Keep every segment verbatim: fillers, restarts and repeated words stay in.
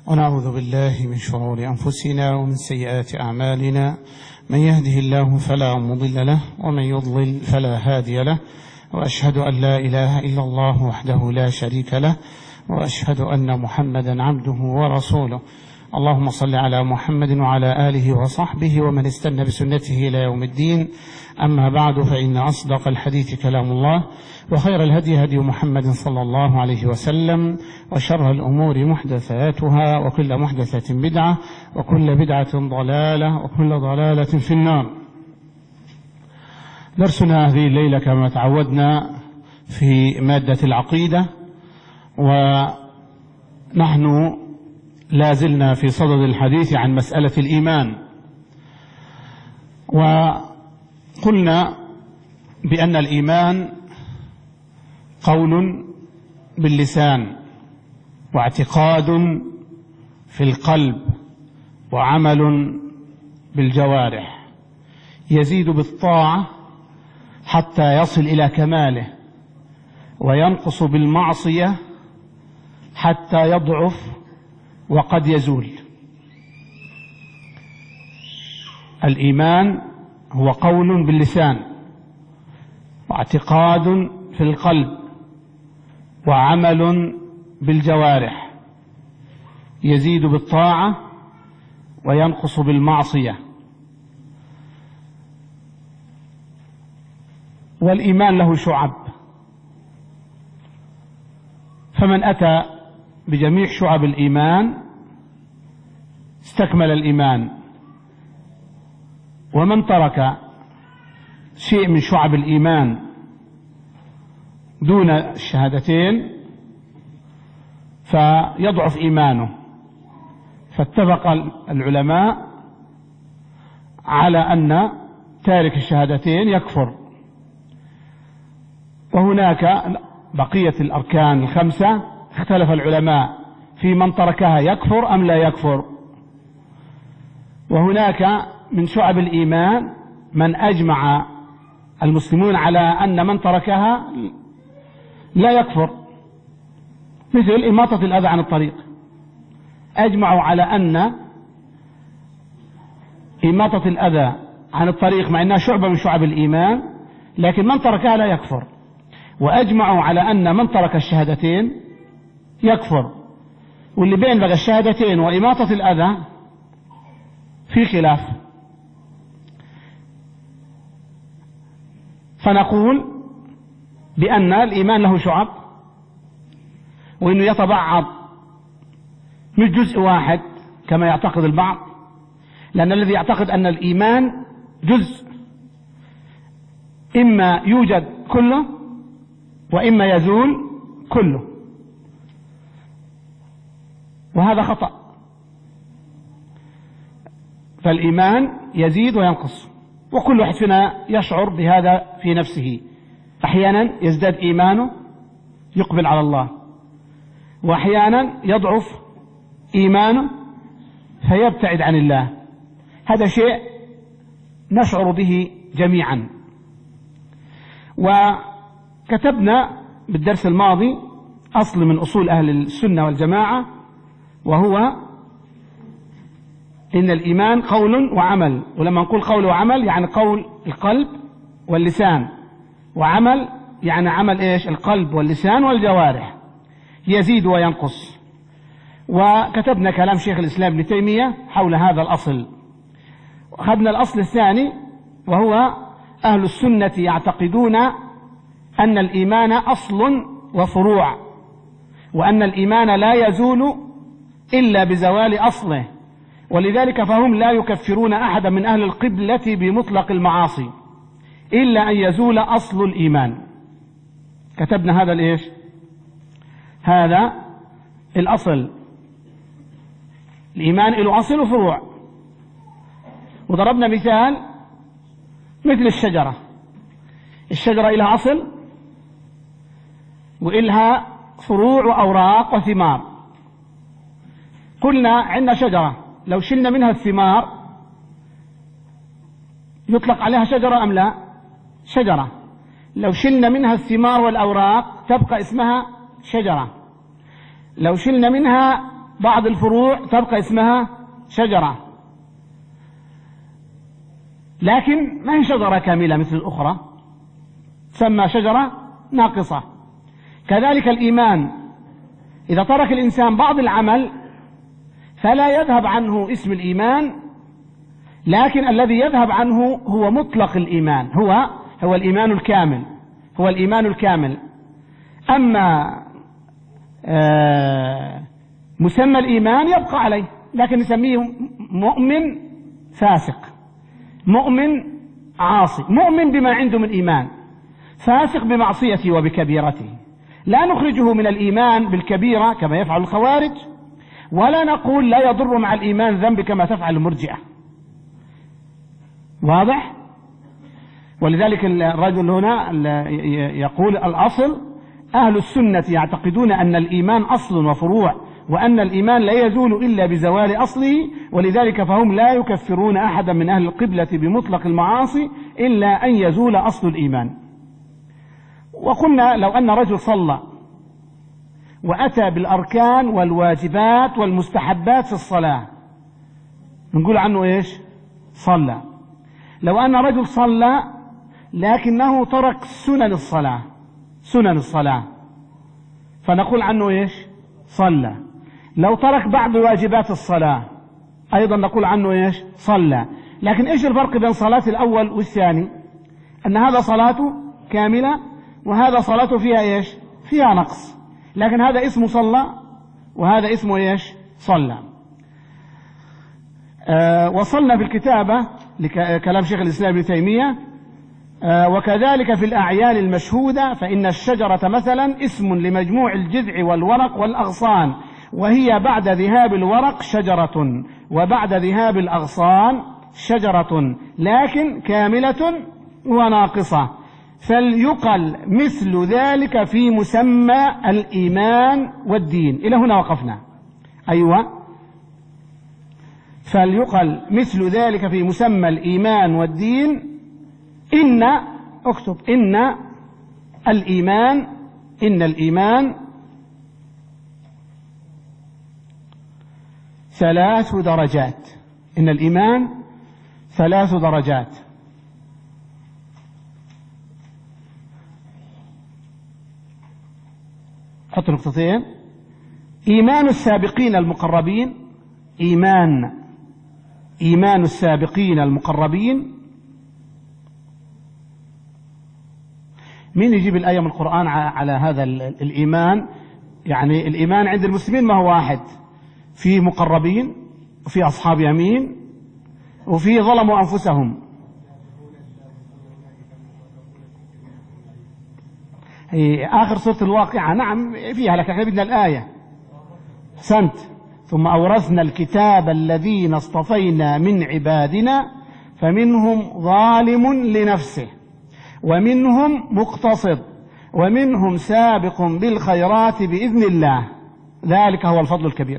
ونعوذ بالله من شرور أنفسنا ومن سيئات أعمالنا، من يهده الله فلا مضل له ومن يضلل فلا هادي له، وأشهد أن لا إله إلا الله وحده لا شريك له، وأشهد أن محمدا عبده ورسوله. اللهم صل على محمد وعلى آله وصحبه ومن استنى بسنته إلى يوم الدين. أما بعد، فإن أصدق الحديث كلام الله، وخير الهدي هدي محمد صلى الله عليه وسلم، وشر الأمور محدثاتها، وكل محدثة بدعة، وكل بدعة ضلالة، وكل ضلالة في النار. درسنا هذه الليلة كما تعودنا في مادة العقيدة، ونحن لازلنا في صدد الحديث عن مسألة الإيمان. وقلنا بأن الإيمان قول باللسان، واعتقاد في القلب، وعمل بالجوارح، يزيد بالطاعة حتى يصل إلى كماله، وينقص بالمعصية حتى يضعف وقد يزول. الإيمان هو قول باللسان، واعتقاد في القلب، وعمل بالجوارح، يزيد بالطاعة وينقص بالمعصية. والإيمان له شعب، فمن أتى بجميع شعب الإيمان استكمل الإيمان، ومن ترك شيء من شعب الإيمان دون الشهادتين فيضعف إيمانه. فاتفق العلماء على أن تارك الشهادتين يكفر. وهناك بقية الأركان الخمسة اختلف العلماء في من تركها يكفر أم لا يكفر. وهناك من شعب الإيمان من أجمع المسلمون على أن من تركها لا يكفر، مثل إماطة الأذى عن الطريق. أجمعوا على أن إماطة الأذى عن الطريق مع أنها شعبة من شعب الإيمان، لكن من تركها لا يكفر. وأجمعوا على أن من ترك الشهادتين يكفر. واللي بين بقى الشهادتين وإماطة الأذى في خلاف. فنقول بأن الإيمان له شعب، وإنه يتبعض مش جزء واحد كما يعتقد البعض، لأن الذي يعتقد أن الإيمان جزء إما يوجد كله وإما يزول كله، وهذا خطأ. فالإيمان يزيد وينقص، وكل واحد فينا يشعر بهذا في نفسه. أحيانا يزداد إيمانه يقبل على الله، وأحيانا يضعف إيمانه فيبتعد عن الله. هذا شيء نشعر به جميعا. وكتبنا بالدرس الماضي أصل من أصول أهل السنة والجماعة، وهو إن الإيمان قول وعمل. ولما نقول قول وعمل يعني قول القلب واللسان، وعمل يعني عمل إيش؟ القلب واللسان والجوارح، يزيد وينقص. وكتبنا كلام شيخ الإسلام ابن تيمية حول هذا الأصل. أخذنا الأصل الثاني، وهو أهل السنة يعتقدون أن الإيمان أصل وفروع، وأن الإيمان لا يزول إلا بزوال أصله، ولذلك فهم لا يكفرون أحدا من أهل القبلة بمطلق المعاصي إلا أن يزول أصل الإيمان. كتبنا هذا الإيش؟ هذا الأصل. الإيمان له أصل وفروع. وضربنا مثال مثل الشجرة. الشجرة إلها أصل وإلها فروع وأوراق وثمار. قلنا عندنا شجرة، لو شلنا منها الثمار يطلق عليها شجرة أم لا؟ شجرة. لو شلنا منها الثمار والأوراق تبقى اسمها شجرة. لو شلنا منها بعض الفروع تبقى اسمها شجرة، لكن ما هي شجرة كاملة مثل الأخرى، تسمى شجرة ناقصة. كذلك الإيمان، إذا ترك الإنسان بعض العمل فلا يذهب عنه اسم الإيمان، لكن الذي يذهب عنه هو مطلق الإيمان، هو هو الإيمان الكامل، هو الإيمان الكامل. أما آه مسمى الإيمان يبقى عليه، لكن نسميه مؤمن فاسق، مؤمن عاصي، مؤمن بما عنده من إيمان، فاسق بمعصيته وبكبيرته. لا نخرجه من الإيمان بالكبيرة كما يفعل الخوارج، ولا نقول لا يضر مع الإيمان ذنب كما تفعل المرجئة. واضح؟ ولذلك الرجل هنا يقول الأصل أهل السنة يعتقدون أن الإيمان أصل وفروع، وأن الإيمان لا يزول إلا بزوال أصله، ولذلك فهم لا يكفرون أحدا من أهل القبلة بمطلق المعاصي إلا أن يزول أصل الإيمان. وقلنا لو أن رجل صلى وأتى بالأركان والواجبات والمستحبات في الصلاة نقول عنه إيش؟ صلى. لو أن رجل صلى لكنه ترك سنن الصلاة، سنن الصلاة، فنقول عنه إيش؟ صلى. لو ترك بعض واجبات الصلاة أيضا نقول عنه إيش؟ صلى. لكن إيش الفرق بين صلاة الأول والثاني؟ أن هذا صلاته كاملة وهذا صلاته فيها إيش؟ فيها نقص، لكن هذا اسمه صلى وهذا اسمه إيش؟ صلى. آه وصلنا في الكتابة لكلام شيخ الإسلام ابن تيمية. آه وكذلك في الأعيان المشهودة، فإن الشجرة مثلا اسم لمجموع الجذع والورق والأغصان، وهي بعد ذهاب الورق شجرة، وبعد ذهاب الأغصان شجرة، لكن كاملة وناقصة. فليقل مثل ذلك في مسمى الإيمان والدين. إلى هنا وقفنا. أيوة، فليقل مثل ذلك في مسمى الإيمان والدين. إن اكتب إن الإيمان إن الإيمان ثلاث درجات. إن الإيمان ثلاث درجات. حط نقطتين. إيمان السابقين المقربين، إيمان إيمان السابقين المقربين. مين يجيب الآية من القرآن على هذا الإيمان؟ يعني الإيمان عند المسلمين ما هو واحد، في مقربين وفي أصحاب يمين وفي ظلموا أنفسهم. هي آخر سورة الواقعة، نعم فيها، لكن احنا بدنا الآية. سنت ثم أورثنا الكتاب الذين اصطفينا من عبادنا فمنهم ظالم لنفسه ومنهم مقتصد ومنهم سابق بالخيرات بإذن الله، ذلك هو الفضل الكبير.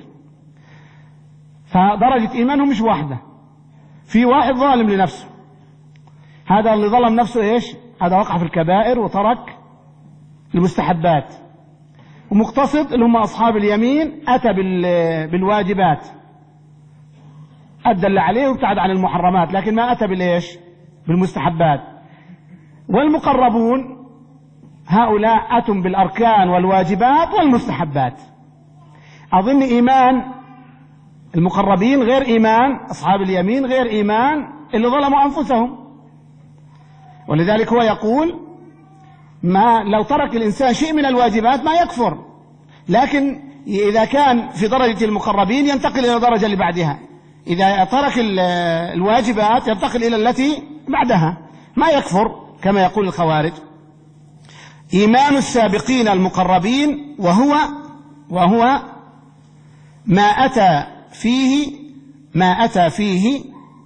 فدرجة إيمانهم مش واحدة، في واحد ظالم لنفسه، هذا اللي ظلم نفسه إيش؟ هذا وقع في الكبائر وترك المستحبات. ومقتصد اللي هم أصحاب اليمين، أتى بالواجبات، أدى اللي عليه وابتعد عن المحرمات، لكن ما أتى بالإيش؟ بالمستحبات. والمقربون هؤلاء أتوا بالأركان والواجبات والمستحبات. أظن إيمان المقربين غير إيمان أصحاب اليمين، غير إيمان اللي ظلموا أنفسهم. ولذلك هو يقول ما لو ترك الإنسان شيء من الواجبات ما يكفر، لكن إذا كان في درجة المقربين ينتقل إلى الدرجة اللي بعدها، إذا ترك الواجبات ينتقل إلى التي بعدها، ما يكفر كما يقول الخوارج. إيمان السابقين المقربين وهو وهو ما أتى فيه ما أتى فيه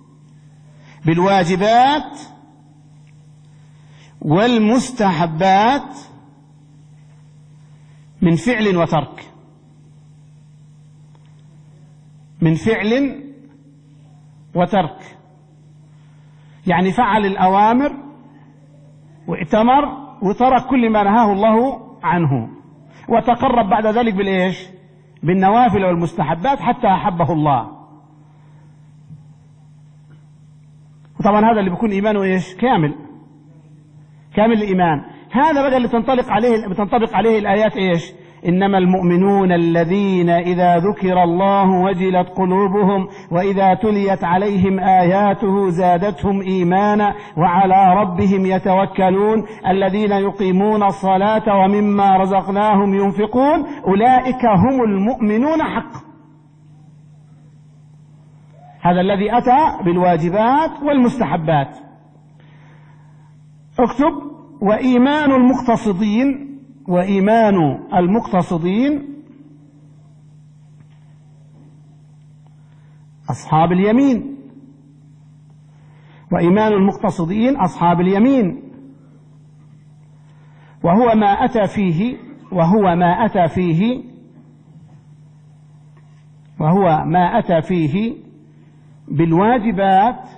بالواجبات والمستحبات من فعل وترك، من فعل وترك، يعني فعل الأوامر واتمر وترك كل ما نهاه الله عنه، وتقرب بعد ذلك بالإيش؟ بالنوافل والمستحبات حتى أحبه الله. وطبعا هذا اللي بيكون إيمانه إيش؟ كامل، كامل الإيمان. هذا بقى اللي تنطلق عليه بتنطبق عليه الآيات إيش؟ إنما المؤمنون الذين إذا ذكر الله وجلت قلوبهم وإذا تليت عليهم آياته زادتهم إيمانا وعلى ربهم يتوكلون الذين يقيمون الصلاة ومما رزقناهم ينفقون أولئك هم المؤمنون حقا. هذا الذي أتى بالواجبات والمستحبات. اكتب: وإيمان المقتصدين، وإيمان المقتصدين أصحاب اليمين، وإيمان المقتصدين أصحاب اليمين، وهو ما أتى فيه وهو ما أتى فيه وهو ما أتى فيه بالواجبات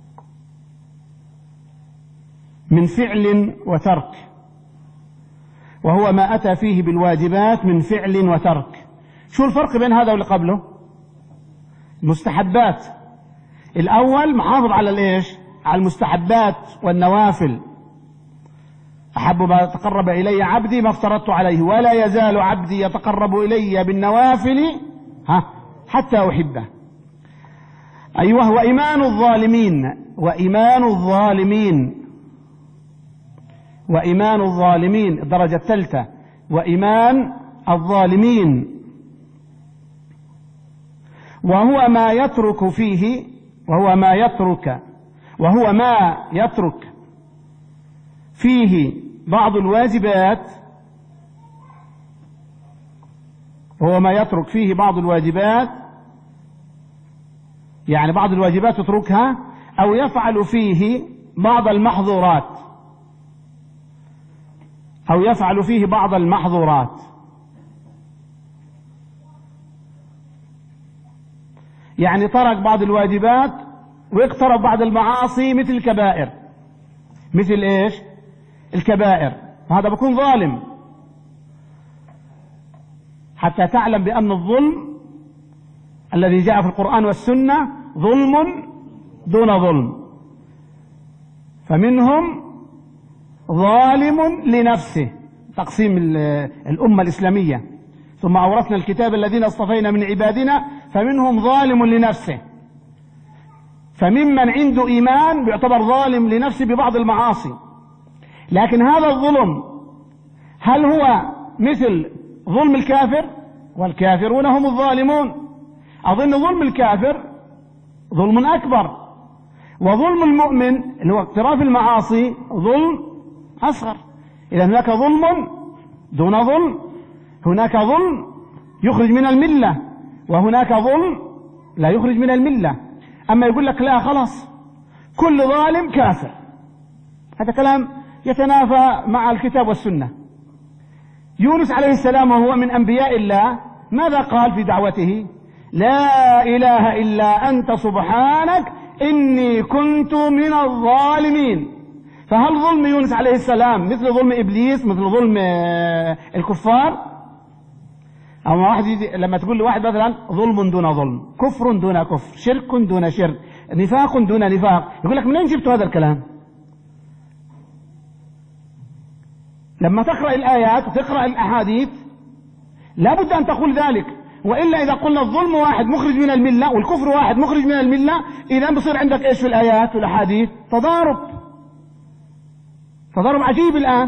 من فعل وترك، وهو ما أتى فيه بالواجبات من فعل وترك. شو الفرق بين هذا واللي قبله؟ المستحبات الأول محافظ على الإيش؟ على المستحبات والنوافل. أحب ما تقرب إلي عبدي ما افترضت عليه ولا يزال عبدي يتقرب إلي بالنوافل ها حتى أحبه. أيوه. وإيمان الظالمين، وإيمان الظالمين وإيمان الظالمين الدرجة الثالثة، وإيمان الظالمين وهو ما يترك فيه وهو ما يترك وهو ما يترك فيه بعض الواجبات وهو ما يترك فيه بعض الواجبات يعني بعض الواجبات يتركها أو يفعل فيه بعض المحظورات أو يفعل فيه بعض المحظورات. يعني ترك بعض الواجبات ويقترب بعض المعاصي مثل الكبائر، مثل إيش؟ الكبائر. هذا بيكون ظالم. حتى تعلم بأن الظلم الذي جاء في القرآن والسنة ظلم دون ظلم. فمنهم ظالم لنفسه، تقسيم الأمة الإسلامية، ثم أورثنا الكتاب الذين اصطفينا من عبادنا فمنهم ظالم لنفسه. فممن عنده إيمان بيعتبر ظالم لنفسه ببعض المعاصي. لكن هذا الظلم هل هو مثل ظلم الكافر؟ والكافرون هم الظالمون. أظن ظلم الكافر ظلم أكبر، وظلم المؤمن اللي هو اقتراف المعاصي ظلم أصغر. إذا هناك ظلم دون ظلم، هناك ظلم يخرج من الملة وهناك ظلم لا يخرج من الملة. أما يقول لك لا خلاص كل ظالم كافر، هذا كلام يتنافى مع الكتاب والسنة. يونس عليه السلام وهو من أنبياء الله ماذا قال في دعوته؟ لا إله إلا أنت سبحانك إني كنت من الظالمين. فهل ظلم يونس عليه السلام مثل ظلم إبليس، مثل ظلم الكفار؟ أو واحد لما تقول لواحد مثلا ظلم دون ظلم، كفر دون كفر، شرك دون شرك، نفاق دون نفاق، يقول لك منين جبتوا هذا الكلام؟ لما تقرأ الآيات وتقرأ الأحاديث لابد أن تقول ذلك، وإلا إذا قلنا الظلم واحد مخرج من الملة والكفر واحد مخرج من الملة، إذا بصير عندك إيش في الآيات والأحاديث؟ تضارب، تضارب عجيب. الآن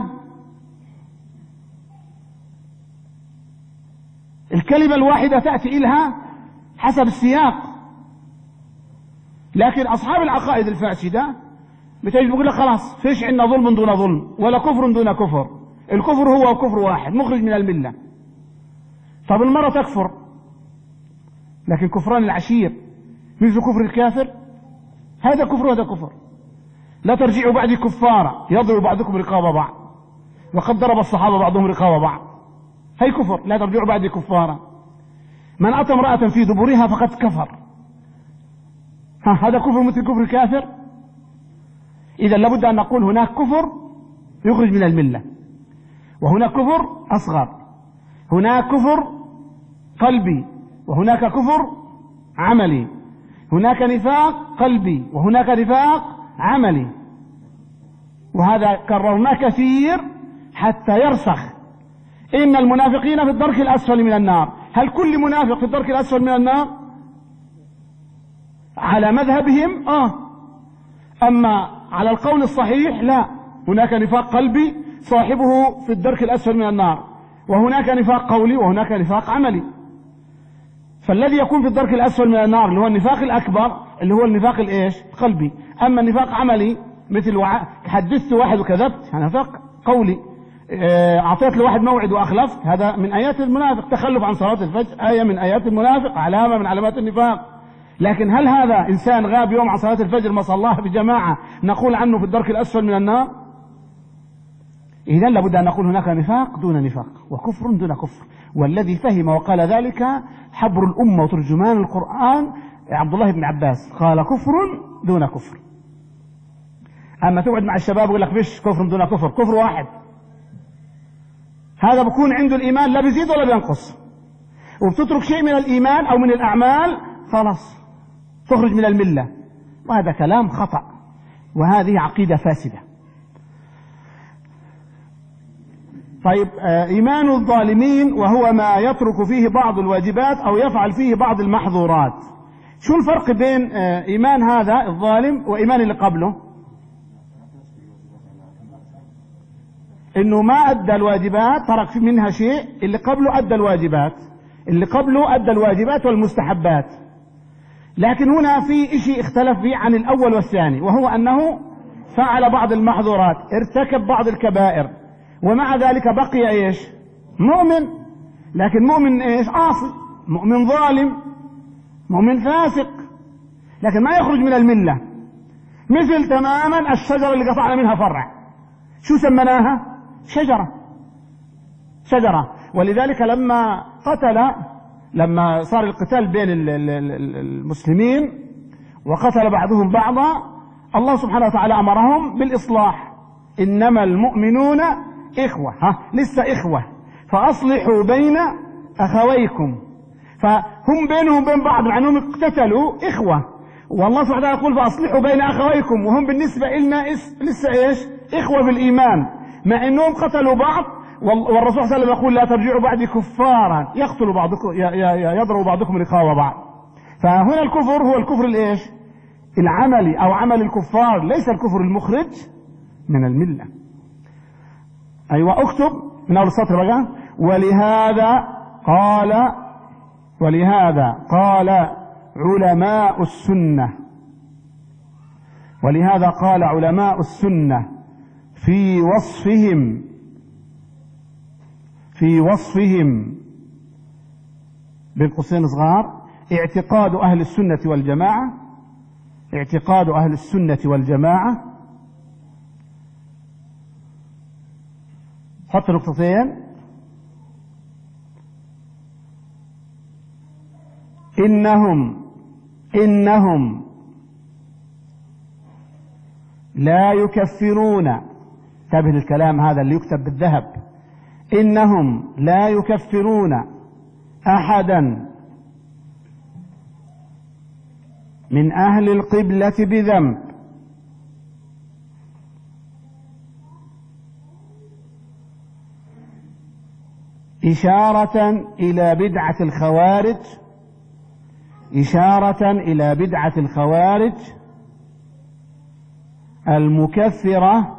الكلمة الواحدة تأتي إلها حسب السياق، لكن أصحاب العقائد الفاسدة بتجي بيقول لك خلاص فيش عندنا ظلم دون ظلم ولا كفر دون كفر، الكفر هو كفر واحد مخرج من الملة. طب المرة تكفر لكن كفران العشير مثل كفر الكافر، هذا كفر وهذا كفر. لا ترجعوا بعدي كفارا يضرب بعضكم رقاب بعض وقد ضرب الصحابة بعضهم رقاب بعض، هي كفر. لا ترجعوا بعدي كفارا، من أتى امرأة في دبرها فقد كفر، ها هذا كفر مثل كفر الكافر. إذا لابد أن نقول هناك كفر يخرج من الملة، وهناك كفر أصغر، هناك كفر قلبي وهناك كفر عملي، هناك نفاق قلبي وهناك نفاق عملي، وهذا كررناه كثير حتى يرسخ. إن المنافقين في الدرك الأسفل من النار. هل كل منافق في الدرك الأسفل من النار؟ على مذهبهم آه، أما على القول الصحيح لا، هناك نفاق قلبي صاحبه في الدرك الأسفل من النار، وهناك نفاق قولي وهناك نفاق عملي. فالذي يكون في الدرك الأسفل من النار اللي هو النفاق الأكبر اللي هو النفاق الإيش؟ القلبي. أما النفاق عملي مثل وع... حدثت واحد وكذبت، هذا نفاق قولي. أعطيت لواحد موعد وأخلفت، هذا من آيات المنافق. تخلف عن صلاة الفجر آية من آيات المنافق، علامة من علامات النفاق. لكن هل هذا إنسان غاب يوم عن صلاة الفجر ما صلاها بجماعة نقول عنه في الدرك الأسفل من النار؟ إذن لابد أن نقول هناك نفاق دون نفاق وكفر دون كفر. والذي فهم وقال ذلك حبر الأمة وترجمان القرآن عبد الله بن عباس، قال كفر دون كفر. أما تقعد مع الشباب ويقول لك فيش كفر دون كفر، كفر واحد، هذا بكون عنده الإيمان لا بيزيد ولا بينقص، وبتترك شيء من الإيمان أو من الأعمال خلاص تخرج من الملة، وهذا كلام خطأ، وهذه عقيدة فاسدة. طيب، إيمان الظالمين وهو ما يترك فيه بعض الواجبات أو يفعل فيه بعض المحظورات. شو الفرق بين إيمان هذا الظالم وإيمان اللي قبله؟ إنه ما أدى الواجبات، ترك منها شيء، اللي قبله أدى الواجبات، اللي قبله أدى الواجبات والمستحبات. لكن هنا في شيء اختلف فيه عن الأول والثاني، وهو أنه فعل بعض المحظورات، ارتكب بعض الكبائر، ومع ذلك بقي ايش؟ مؤمن. لكن مؤمن ايش؟ عاصي، مؤمن ظالم، مؤمن فاسق، لكن ما يخرج من الملة. مثل تماما الشجرة اللي قطعنا منها فرع، شو سمناها؟ شجرة، شجرة. ولذلك لما قتل، لما صار القتال بين المسلمين وقتل بعضهم بعضا، الله سبحانه وتعالى أمرهم بالإصلاح. إنما المؤمنون إخوة، ها لسه إخوة، فأصلحوا بين أخويكم. فهم بينهم بين بعض مع أنهم اقتتلوا إخوة، والله سبحانه وتعالى يقول فأصلحوا بين أخويكم، وهم بالنسبة إلنا لسه إيش؟ إخوة بالإيمان، مع أنهم قتلوا بعض. والرسول صلى الله عليه وسلم يقول لا ترجعوا بعدي كفارا يقتل بعضكم يضرب بعضكم رقاب بعض. فهنا الكفر هو الكفر الإيش؟ العملي أو عمل الكفار، ليس الكفر المخرج من الملة. أيوة، اكتب من أول السطر بقى. ولهذا قال ولهذا قال علماء السنة ولهذا قال علماء السنة في وصفهم في وصفهم بين قوسين صغار اعتقاد أهل السنة والجماعة اعتقاد أهل السنة والجماعة حط نقطتين. إنهم إنهم لا يكفرون، انتبه للكلام هذا اللي يكتب بالذهب، إنهم لا يكفرون أحدا من أهل القبلة بذنب إشارة إلى بدعة الخوارج إشارة إلى بدعة الخوارج المكفرة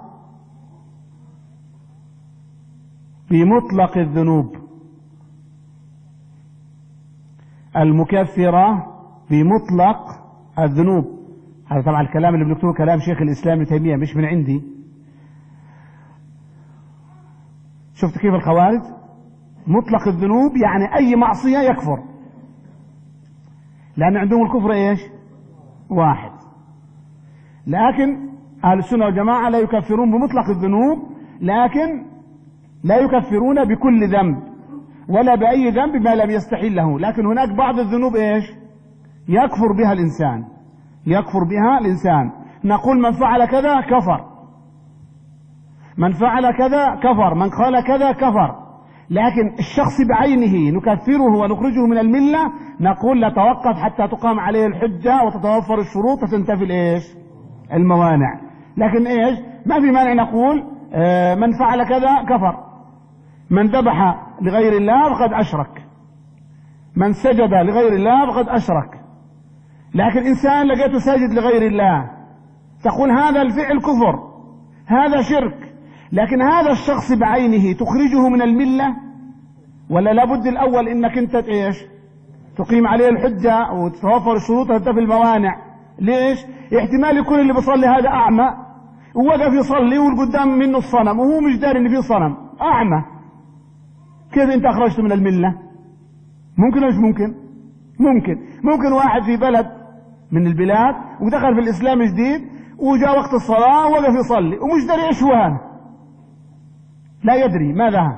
بمطلق الذنوب المكفرة بمطلق الذنوب. هذا طبعا الكلام اللي بنكتبه كلام شيخ الإسلام ابن تيمية مش من عندي. شفت كيف الخوارج؟ مطلق الذنوب يعني أي معصية يكفر، لأن عندهم الكفر إيش؟ واحد. لكن أهل السنة والجماعة لا يكفرون بمطلق الذنوب، لكن لا يكفرون بكل ذنب ولا بأي ذنب ما لم يستحل له. لكن هناك بعض الذنوب إيش؟ يكفر بها الإنسان يكفر بها الإنسان نقول من فعل كذا كفر، من فعل كذا كفر، من قال كذا كفر. لكن الشخص بعينه نكفره ونخرجه من الملة، نقول لا توقف حتى تقام عليه الحجة وتتوفر الشروط وتنتفي الايش الموانع. لكن ايش ما في مانع نقول آه من فعل كذا كفر، من ذبح لغير الله فقد أشرك، من سجد لغير الله فقد أشرك. لكن إنسان لقيته ساجد لغير الله تقول هذا الفعل كفر، هذا شرك، لكن هذا الشخص بعينه تخرجه من الملة ولا لابد الأول إنك أنت إيش تقيم عليه الحجة وتتوفر الشروط وتنتفي الموانع؟ ليش؟ احتمال يكون اللي بيصلي هذا أعمى ووقف يصلي والقدام منه الصنم وهو مش داري إن فيه صنم، أعمى، كيف أنت أخرجته من الملة؟ ممكن ولا مش ممكن؟ ممكن. ممكن واحد في بلد من البلاد ودخل في الإسلام جديد وجاء وقت الصلاة ووقف يصلي ومش داري إيش هو هذا، لا يدري ماذا.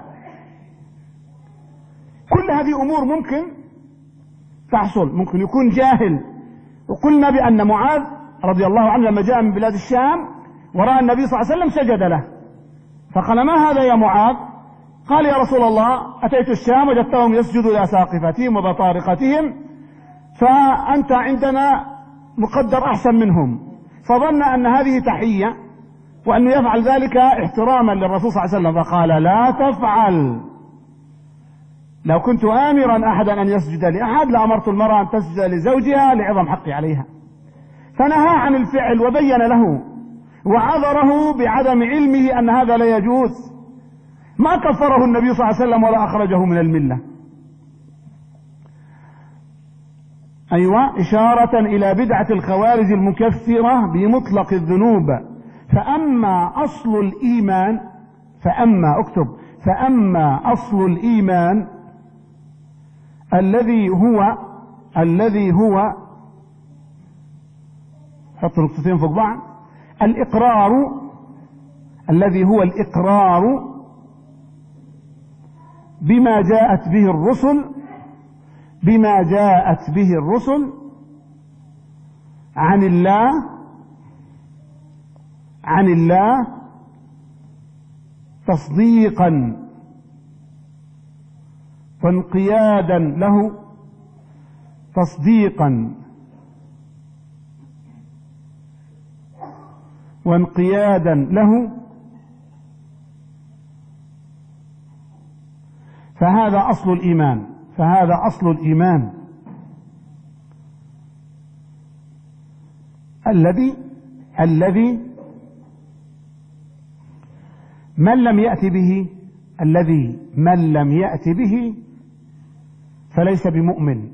كل هذه أمور ممكن تحصل، ممكن يكون جاهل. وقلنا بأن معاذ رضي الله عنه لما جاء من بلاد الشام ورأى النبي صلى الله عليه وسلم سجد له، فقال ما هذا يا معاذ؟ قال يا رسول الله أتيت الشام وجدتهم يسجدوا لأساقفتهم وبطارقتهم، فأنت عندنا مقدر أحسن منهم، فظن أن هذه تحية وأنه يفعل ذلك احتراما للرسول صلى الله عليه وسلم، فقال لا تفعل، لو كنت آمرا أحدا أن يسجد لأحد لأمرت المرأة أن تسجد لزوجها لعظم حقي عليها. فنهى عن الفعل وبين له وعذره بعدم علمه أن هذا لا يجوز، ما كفره النبي صلى الله عليه وسلم ولا أخرجه من الملة. أيوة، إشارة إلى بدعة الخوارج المكفرة بمطلق الذنوب. فأما أصل الإيمان، فأما اكتب فأما أصل الإيمان الذي هو الذي هو حط نقطتين فوق بعض، الإقرار، الذي هو الإقرار بما جاءت به الرسل بما جاءت به الرسل عن الله عن الله تصديقا وانقيادا له تصديقا وانقيادا له، فهذا أصل الإيمان فهذا أصل الإيمان الذي الذي من لم يأتي به الذي من لم يأتي به فليس بمؤمن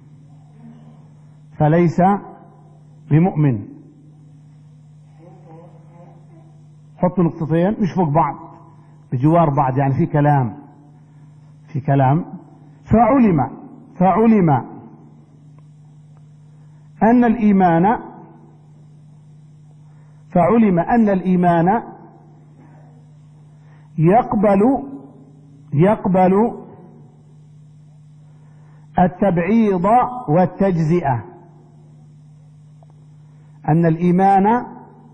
فليس بمؤمن حطوا نقطتين مش فوق بعض بجوار بعض، يعني في كلام في كلام فعلم فعلم أن الإيمان فعلم أن الإيمان يقبل يقبل التبعيض والتجزئة أن الإيمان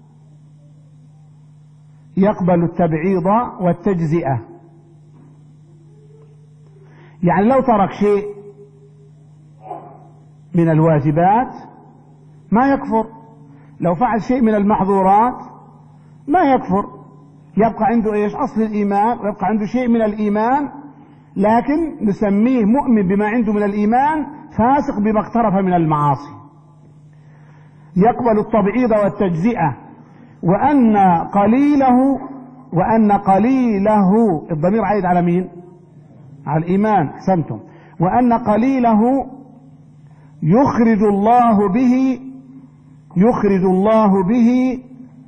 يقبل التبعيض والتجزئة، يعني لو ترك شيء من الواجبات ما يكفر، لو فعل شيء من المحظورات ما يكفر، يبقى عنده ايش؟ اصل الايمان، ويبقى عنده شيء من الايمان، لكن نسميه مؤمن بما عنده من الايمان، فاسق بما اقترف من المعاصي. يقبل التبعيض والتجزئة، وان قليله وان قليله الضمير عايد على مين؟ على الإيمان، أحسنتم. وأن قليله يخرج الله به يخرج الله به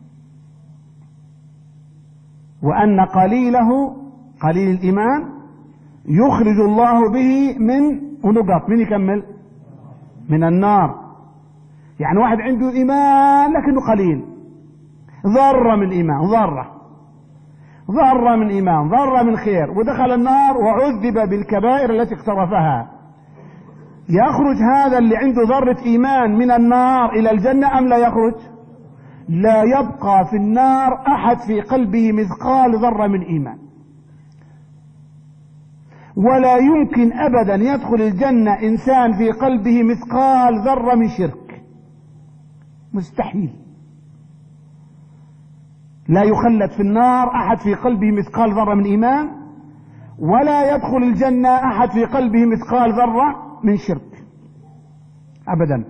وأن قليله قليل الإيمان يخرج الله به من ونقط من يكمل من النار. يعني واحد عنده إيمان لكنه قليل، ذرة من إيمان، ذرة ذرة من إيمان، ذرة من خير، ودخل النار وعذب بالكبائر التي اقترفها. يخرج هذا اللي عنده ذرة إيمان من النار إلى الجنة أم لا يخرج؟ لا يبقى في النار أحد في قلبه مثقال ذرة من إيمان. ولا يمكن أبدا يدخل الجنة إنسان في قلبه مثقال ذرة من شرك، مستحيل. لا يخلد في النار أحد في قلبه مثقال ذرة من إيمان، ولا يدخل الجنة أحد في قلبه مثقال ذرة من شرك أبدا.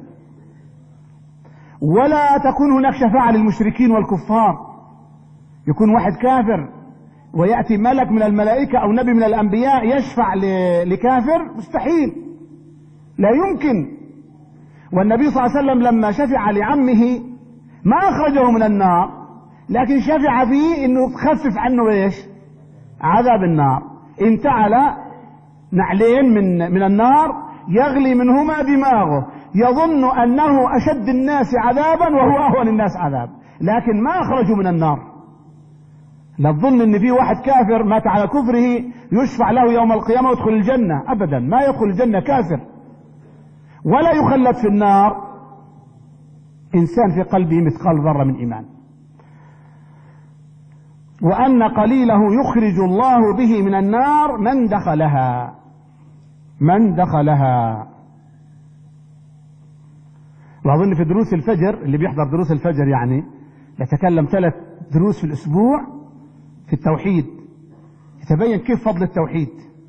ولا تكون هناك شفاعة للمشركين والكفار، يكون واحد كافر ويأتي ملك من الملائكة أو نبي من الأنبياء يشفع لكافر، مستحيل، لا يمكن. والنبي صلى الله عليه وسلم لما شفع لعمه ما أخرجه من النار، لكن شفع فيه إنه تخفف عنه إيش؟ عذاب النار. انتعل نعلين من من النار يغلي منهما دماغه، يظن أنه أشد الناس عذابا وهو أهون الناس عذاب، لكن ما أخرجه من النار. لا تظن ان في واحد كافر مات على كفره يشفع له يوم القيامة ويدخل الجنة، ابدا ما يدخل الجنة كافر. ولا يخلد في النار انسان في قلبه مثقال ذرة من ايمان. وان قليله يخرج الله به من النار من دخلها من دخلها واظن في دروس الفجر، اللي بيحضر دروس الفجر يعني يتكلم ثلاث دروس في الاسبوع في التوحيد، يتبين كيف فضل التوحيد.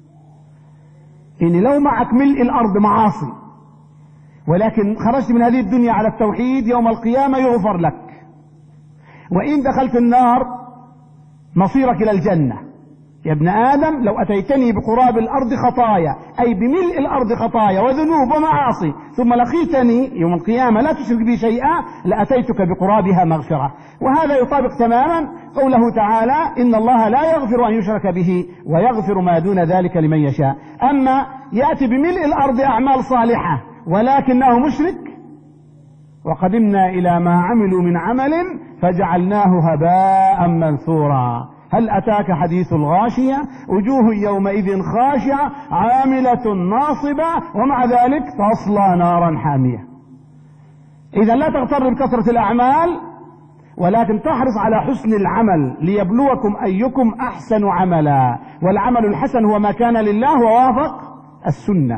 إن لو معك ملء الأرض معاصي ولكن خرجت من هذه الدنيا على التوحيد يوم القيامة يغفر لك، وإن دخلت النار مصيرك إلى الجنة. يا ابن آدم لو أتيتني بقراب الأرض خطايا، أي بملء الأرض خطايا وذنوب ومعاصي، ثم لقيتني يوم القيامة لا تشرك بي شيئا لأتيتك بقرابها مغفرة. وهذا يطابق تماما قوله تعالى إن الله لا يغفر أن يشرك به ويغفر ما دون ذلك لمن يشاء. أما يأتي بملء الأرض أعمال صالحة ولكنه مشرك، وقدمنا إلى ما عملوا من عمل فجعلناه هباء منثورا. هل أتاك حديث الغاشية وجوه يومئذ خاشعة عاملة ناصبة ومع ذلك تصلى نارا حامية. إذا لا تغتر بكثرة الأعمال ولكن تحرص على حسن العمل ليبلوكم أيكم أحسن عملا، والعمل الحسن هو ما كان لله ووافق السنة.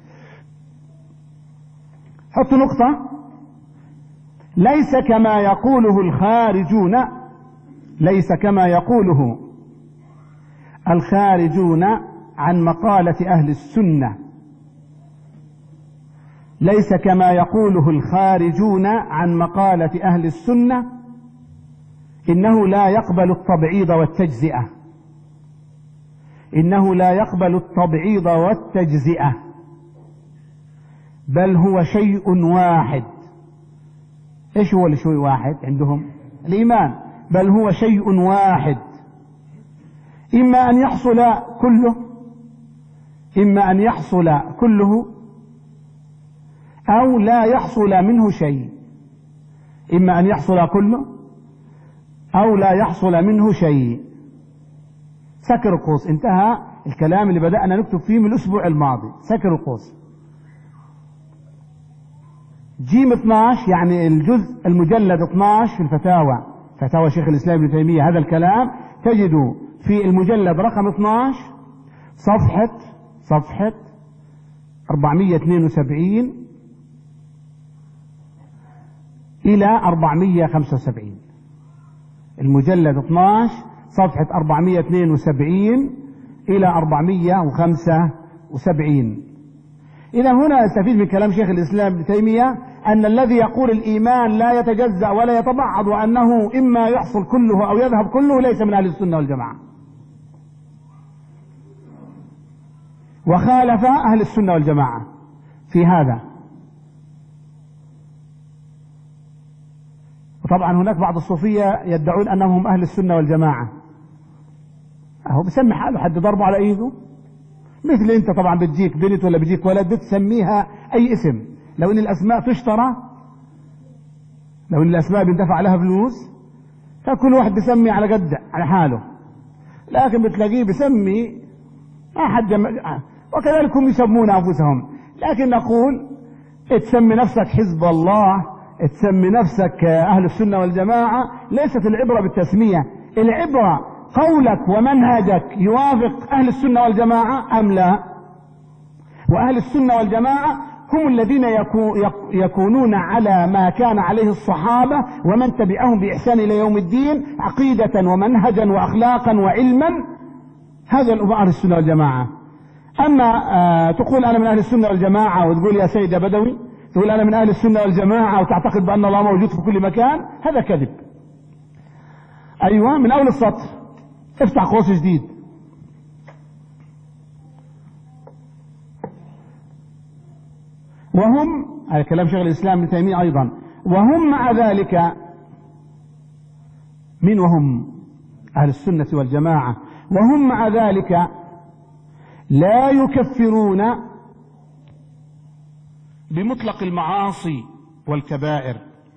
حط نقطة. ليس كما يقوله الخارجون ليس كما يقوله الخارجون عن مقالة أهل السنة ليس كما يقوله الخارجون عن مقالة أهل السنة إنه لا يقبل التبعيض والتجزئة إنه لا يقبل التبعيض والتجزئة بل هو شيء واحد. إيش هو الشيء واحد عندهم؟ الإيمان. بل هو شيء واحد، إما أن يحصل كله إما أن يحصل كله أو لا يحصل منه شيء إما أن يحصل كله أو لا يحصل منه شيء. سكر القوس. انتهى الكلام اللي بدأنا نكتب فيه من الأسبوع الماضي. سكر القوس. جيم اثناشر يعني الجزء المجلد اثناشر في الفتاوى، فتاوى شيخ الإسلام ابن تيمية. هذا الكلام تجده في المجلد رقم اثناشر صفحة صفحة أربعمائة واثنين وسبعين إلى أربعمائة وخمسة وسبعين. المجلد اثناشر صفحة أربعمائة واثنين وسبعين إلى أربعمائة وخمسة وسبعين. إذا هنا نستفيد من كلام شيخ الإسلام ابن تيمية أن الذي يقول الإيمان لا يتجزأ ولا يتبعض وأنه إما يحصل كله أو يذهب كله ليس من أهل السنة والجماعة، وخالف أهل السنة والجماعة في هذا. وطبعا هناك بعض الصوفية يدعون أنهم أهل السنة والجماعة، هو بسمي حاله حد ضربه على إيده. مثل أنت طبعا بتجيك بنت ولا بيجيك ولد بتسميها أي اسم، لو ان الاسماء تشترى لو ان الاسماء بيندفع لها فلوس فكل واحد بيسمي على قد على حاله، لكن بتلاقيه بيسمي ما حد جم... وكذلك هم يسمون انفسهم. لكن نقول تسمي نفسك حزب الله، تسمي نفسك اهل السنة والجماعة، ليست العبرة بالتسمية، العبرة قولك ومنهجك يوافق أهل السنة والجماعة أم لا؟ وأهل السنة والجماعة هم الذين يكونون على ما كان عليه الصحابة ومن تبعهم بإحسان إلى يوم الدين عقيدة ومنهجا وأخلاقا وعلما. هذا أهل السنة والجماعة. أما آه تقول أنا من أهل السنة والجماعة وتقول يا سيد بدوي، تقول أنا من أهل السنة والجماعة وتعتقد بأن الله موجود في كل مكان، هذا كذب. أيوة، من أول السطر افتح قوس جديد. وهم، هذا كلام شيخ الإسلام ابن تيمية أيضا، وهم مع ذلك، من وهم أهل السنة والجماعة، وهم مع ذلك لا يكفرون بمطلق المعاصي والكبائر،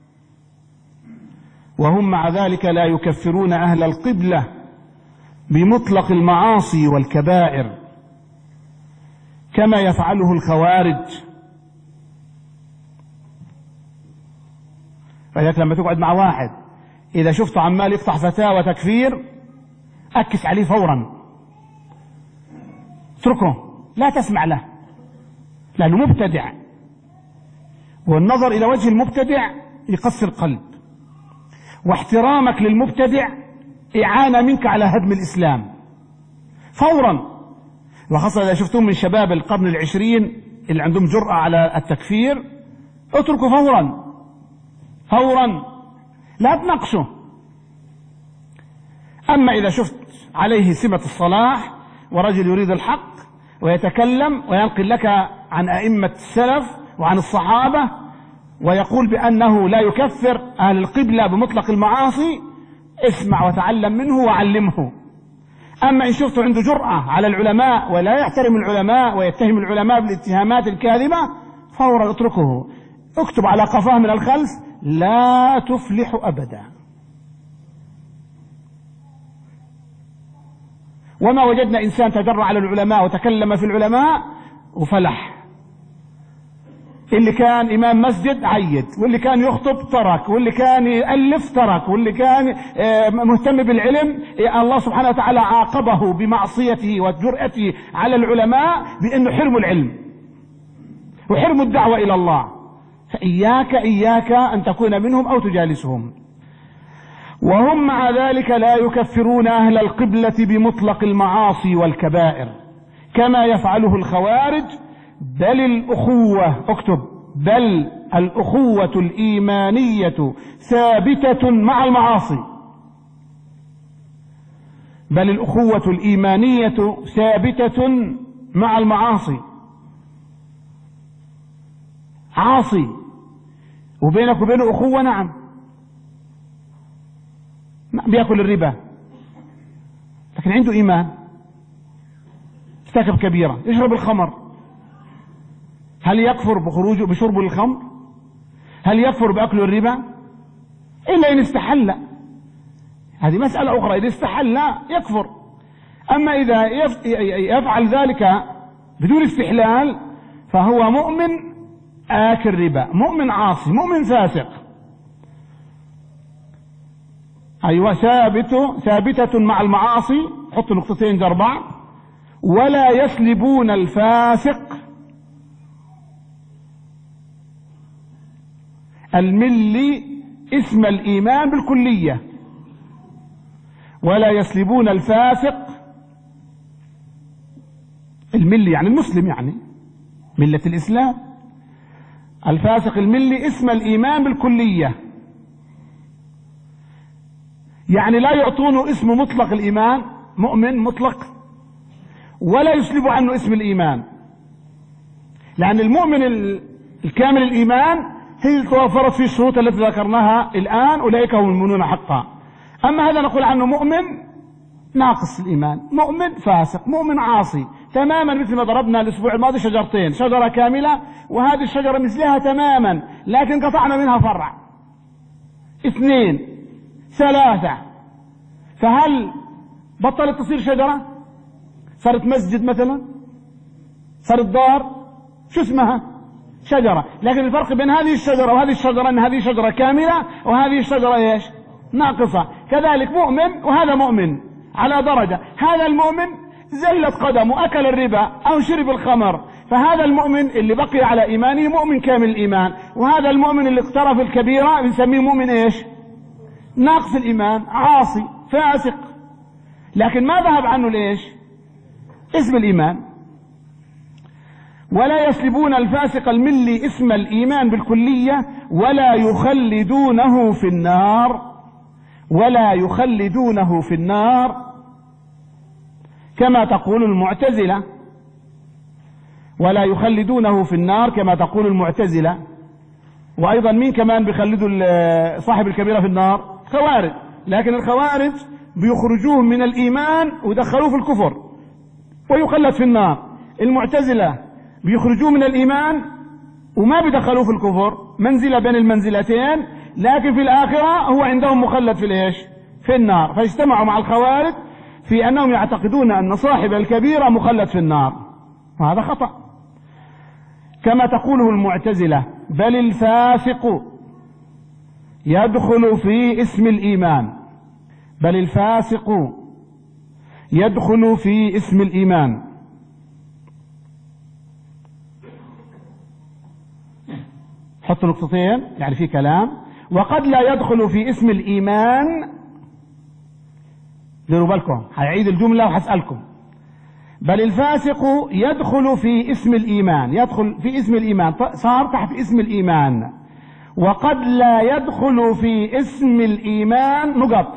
وهم مع ذلك لا يكفرون أهل القبلة بمطلق المعاصي والكبائر كما يفعله الخوارج. فلذلك لما تقعد مع واحد إذا شفته عمال يفتح فتاوى تكفير أكس عليه فورا، اتركه، لا تسمع له، لأنه مبتدع، والنظر إلى وجه المبتدع يقسي القلب، واحترامك للمبتدع إعانة منك على هدم الإسلام فورا. وخاصة إذا شفتم من شباب القرن العشرين اللي عندهم جرأة على التكفير، اتركوا فورا فورا، لا تناقشه. أما إذا شفت عليه سمة الصلاح ورجل يريد الحق ويتكلم وينقل لك عن أئمة السلف وعن الصحابة ويقول بأنه لا يكفر أهل القبلة بمطلق المعاصي، اسمع وتعلم منه وعلمه. أما إن شفته عنده جرأة على العلماء ولا يحترم العلماء ويتهم العلماء بالاتهامات الكاذبة، فورا اتركه، اكتب على قفاه من الخلف لا تفلح أبدا. وما وجدنا إنسان تجرأ على العلماء وتكلم في العلماء وفلح. اللي كان إمام مسجد عيد، واللي كان يخطب ترك، واللي كان يألف ترك، واللي كان مهتم بالعلم الله سبحانه وتعالى عاقبه بمعصيته وجرأته على العلماء بأنه حرموا العلم وحرموا الدعوة إلى الله. فإياك إياك أن تكون منهم أو تجالسهم. وهم مع ذلك لا يكفرون أهل القبلة بمطلق المعاصي والكبائر كما يفعله الخوارج، بل الأخوة، اكتب، بل الأخوة الإيمانية ثابتة مع المعاصي، بل الأخوة الإيمانية ثابتة مع المعاصي. عاصي وبينك وبينه أخوة، نعم، بيأكل الربا لكن عنده إيمان، ارتكب كبيرة، يشرب الخمر، هل يكفر بخروجه بشربه الخمر؟ هل يكفر بأكل الربا؟ إلا إن استحل، هذه مسألة أخرى، إذا استحل يكفر. أما إذا يفعل ذلك بدون استحلال فهو مؤمن آكل ربا، مؤمن عاصي، مؤمن فاسق. أيوة، ثابت ثابتة مع المعاصي، حط نقطتين جنب بعض. ولا يسلبون الفاسق الملي اسم الإيمان بالكلية، ولا يسلبون الفاسق الملي يعني المسلم، يعني ملة الإسلام، الفاسق الملي اسم الإيمان بالكلية، يعني لا يعطونه اسم مطلق الإيمان، مؤمن مطلق، ولا يسلبوا عنه اسم الإيمان، لأن المؤمن الكامل الإيمان هي توفرت في الشروط التي ذكرناها الآن، أولئك هم المؤمنون حقا. أما هذا نقول عنه مؤمن ناقص الإيمان، مؤمن فاسق، مؤمن عاصي، تماما مثل ما ضربنا الأسبوع الماضي شجرتين، شجرة كاملة وهذه الشجرة مثلها تماما لكن قطعنا منها فرع، اثنين، ثلاثة، فهل بطلت تصير شجرة؟ صارت مسجد مثلا، صارت دار، شو اسمها؟ شجرة. لكن الفرق بين هذه الشجرة وهذه الشجرة أن هذه شجرة كاملة وهذه الشجرة ايش؟ ناقصة. كذلك مؤمن وهذا مؤمن، على درجة. هذا المؤمن زلت قدمه، أكل الربا أو شرب الخمر، فهذا المؤمن اللي بقي على إيمانه مؤمن كامل الإيمان، وهذا المؤمن اللي اقترف الكبيرة بنسميه مؤمن إيش؟ ناقص الإيمان، عاصي فاسق، لكن ما ذهب عنه ليش؟ اسم الإيمان. ولا يسلبون الفاسق الملي اسم الإيمان بالكلية ولا يخلدونه في النار، ولا يخلدونه في النار كما تقول المعتزلة، ولا يخلدونه في النار كما تقول المعتزلة. وأيضا مين كمان بيخلدوا صاحب الكبيرة في النار؟ خوارج، لكن الخوارج بيخرجوه من الإيمان ودخلوه في الكفر ويخلد في النار. المعتزلة بيخرجوه من الإيمان وما بيدخلوه في الكفر، منزلة بين المنزلتين، لكن في الآخرة هو عندهم مخلد في الإيش؟ في النار. فاجتمعوا مع الخوارج في أنهم يعتقدون أن صاحب الكبيرة مخلد في النار، وهذا خطأ كما تقوله المعتزلة. بل الفاسق يدخل في اسم الإيمان، بل الفاسق يدخل في اسم الإيمان. حط نقطتين يعني في كلام. وقد لا يدخل في اسم الإيمان، ديروا بالكم هيعيد الجملة وهسألكم. بل الفاسق يدخل في اسم الإيمان، يدخل في اسم الإيمان، صار تحت اسم الإيمان. وقد لا يدخل في اسم الإيمان نقط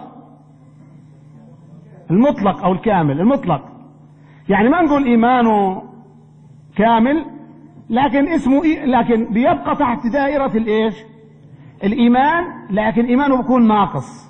المطلق أو الكامل. المطلق يعني ما نقول إيمانه كامل، لكن اسمه إيه؟ لكن بيبقى تحت دائرة الإيش؟ الإيمان، لكن إيمانه بيكون ناقص.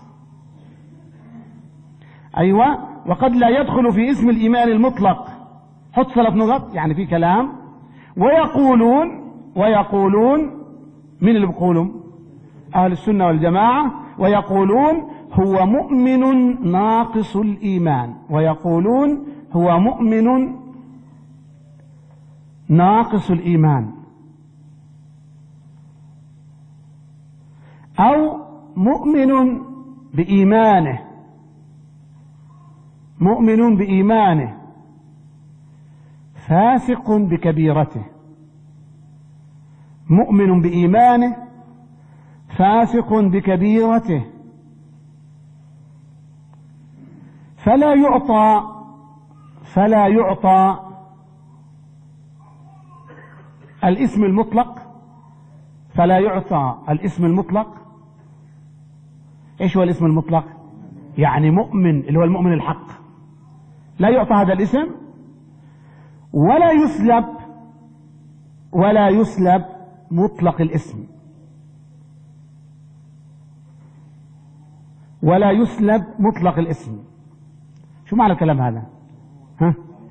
أيوة. وقد لا يدخل في اسم الإيمان المطلق، حط ثلاث نقط يعني في كلام. ويقولون ويقولون من اللي بيقولوا؟ أهل السنة والجماعة. ويقولون هو مؤمن ناقص الإيمان، ويقولون هو مؤمن ناقص الإيمان، أو مؤمن بإيمانه، مؤمن بإيمانه فاسق بكبيرته، مؤمن بإيمانه فاسق بكبيرته. فلا يعطى فلا يعطى الاسم المطلق، فلا يعطى الاسم المطلق. ايش هو الاسم المطلق؟ يعني مؤمن اللي هو المؤمن الحق، لا يعطى هذا الاسم. ولا يسلب ولا يسلب مطلق الاسم، ولا يسلب مطلق الاسم. شو معنى الكلام هذا؟ ها؟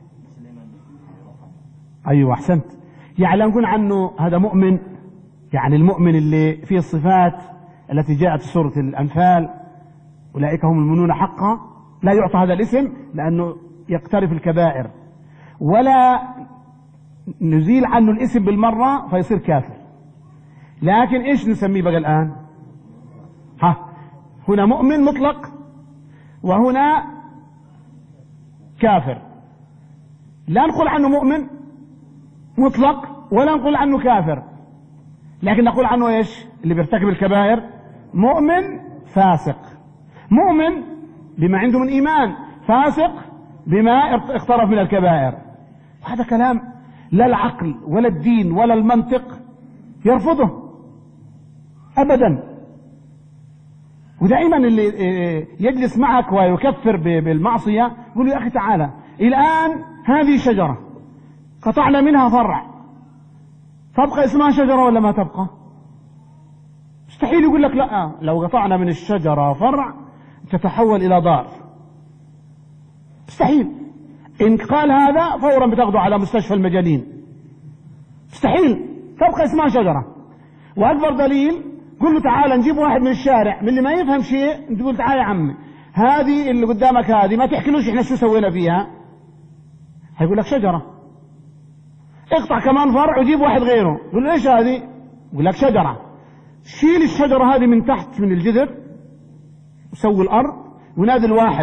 ايوه احسنت. يعني لو نقول عنه هذا مؤمن، يعني المؤمن اللي فيه الصفات التي جاءت في سورة الأنفال، أولئك هم المؤمنون حقا، لا يعطى هذا الاسم لأنه يقترف الكبائر. ولا نزيل عنه الاسم بالمرة فيصير كافر. لكن ايش نسميه بقى الآن؟ ها، هنا مؤمن مطلق وهنا كافر. لا نقول عنه مؤمن مطلق ولا نقول عنه كافر، لكن نقول عنه ايش؟ اللي بيرتكب الكبائر مؤمن فاسق. مؤمن بما عنده من ايمان، فاسق بما اقترف من الكبائر. هذا كلام لا العقل ولا الدين ولا المنطق يرفضه ابدا. ودائما اللي يجلس معك ويكفر بالمعصية يقول يا اخي تعالى، الان هذه شجرة قطعنا منها فرع، تبقى اسمها شجرة ولا ما تبقى؟ مستحيل يقول لك لا، لو قطعنا من الشجرة فرع تتحول إلى دار. مستحيل. إن قال هذا فورا بتاخده على مستشفى المجانين. مستحيل تبقى اسمها شجرة. وأكبر دليل، قل له تعالى نجيب واحد من الشارع من اللي ما يفهم شيء، تقول تعالى يا عمي هذه اللي قدامك هذه ما تحكيلوش احنا شو سوينا فيها، هيقول لك شجرة. اقطع كمان فرع وجيب واحد غيره، قل له ايش هذه؟ يقول لك شجرة. شيل الشجرة هذه من تحت من الجذر وسوي الأرض ونادي الواحد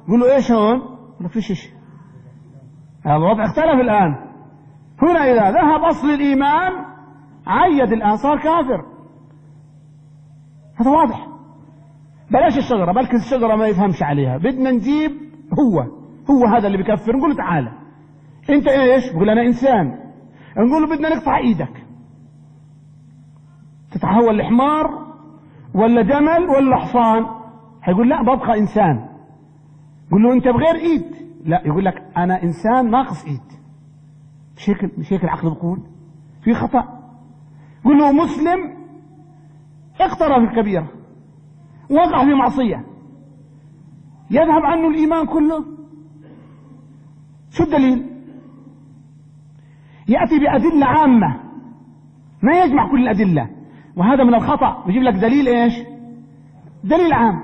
يقول له ايش هون؟ يقول لك فيش شيء. هذا الوضع اختلف الآن. هنا إذا ذهب أصل الإيمان عيد الآن صار كافر. هذا واضح. بلاش الشجرة، بلكن الشجرة ما يفهمش عليها، بدنا نجيب هو هو هذا اللي بكفر. نقول له تعالى انت ايش؟ بقول انا انسان. نقول له بدنا نقطع ايدك، تتحول لحمار ولا جمل ولا حصان؟ هيقول لا ببقى انسان. قول له انت بغير ايد. لا، يقول لك انا انسان ناقص ايد. مش هيك مش هيك العقل بيقول؟ في خطأ. قول له مسلم اقترف الكبيرة، وقع في معصية، يذهب عنه الإيمان كله. شو الدليل؟ يأتي بأدلة عامة ما يجمع كل الأدلة، وهذا من الخطأ. بيجيب لك دليل ايش؟ دليل عام،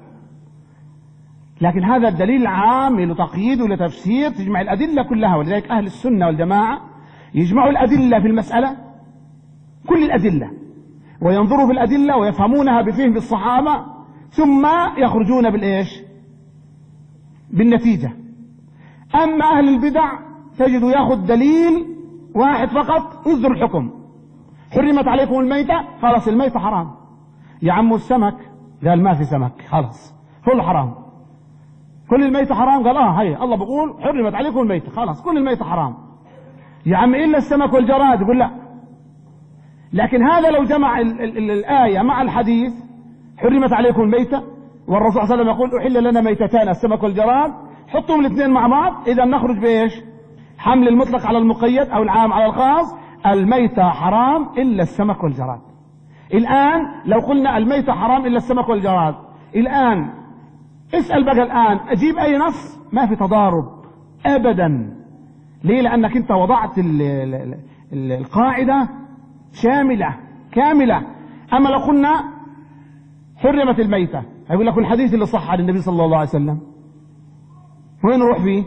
لكن هذا الدليل العام له تقييد وله تفسير، تجمع الأدلة كلها. ولذلك أهل السنة والجماعة يجمعوا الأدلة في المسألة، كل الأدلة، وينظروا في الأدلة ويفهمونها بفهم الصحابة، ثم يخرجون بالإيش؟ بالنتيجة. أما أهل البدع تجد ياخذ دليل واحد فقط يصدر الحكم. حرمت عليكم الميتة، خلاص الميتة حرام. يا عمو السمك، قال ما في سمك، خلاص كله حرام. كل الميتة حرام، قال اه هي الله بيقول حرمت عليكم الميتة، خلاص كل الميتة حرام. يا عم إلا السمك والجراد، يقول لا. لكن هذا لو جمع ال ال ال الآية مع الحديث، حرمت عليكم الميتة والرسول صلى الله عليه وسلم يقول أحل لنا ميتتان السمك والجراد، حطهم الاثنين مع بعض، إذا نخرج بإيش؟ حمل المطلق على المقيد أو العام على الخاص. الميتة حرام إلا السمك والجراد. الآن لو قلنا الميتة حرام إلا السمك والجراد، الآن اسأل بقى الآن أجيب أي نص؟ ما في تضارب أبدا. ليه؟ لأنك أنت وضعت ال ال ال القاعدة شاملة كاملة. أما لو قلنا حرمت الميتة، هيقول لك الحديث اللي صح عن النبي صلى الله عليه وسلم وين نروح فيه؟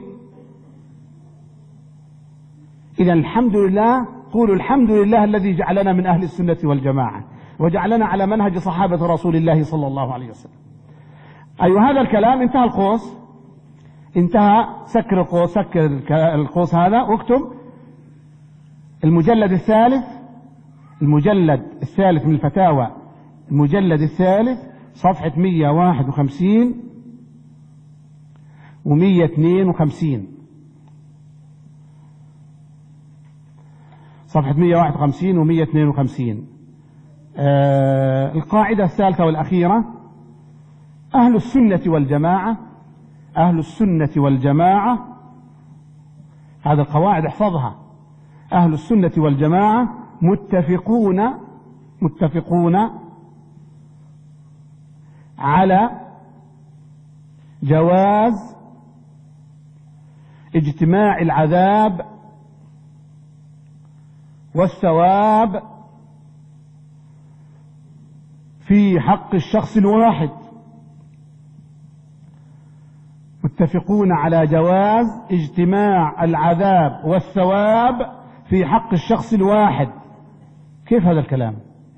إذا الحمد لله، قولوا الحمد لله الذي جعلنا من أهل السنة والجماعة وجعلنا على منهج صحابة رسول الله صلى الله عليه وسلم. أيوة هذا الكلام انتهى القوس، انتهى. سكر القوس، سكر القوس هذا واكتب المجلد الثالث، المجلد الثالث من الفتاوى، المجلد الثالث صفحة مئة وواحد وخمسين ومئة واثنين وخمسين، صفحة مئة وواحد وخمسين ومئة واثنين وخمسين. آه القاعدة الثالثة والأخيرة: أهل السنة والجماعة، أهل السنة والجماعة، هذه القواعد احفظها. أهل السنة والجماعة متفقون متفقون على جواز اجتماع العذاب والثواب في حق الشخص الواحد. متفقون على جواز اجتماع العذاب والثواب في حق الشخص الواحد. كيف هذا الكلام؟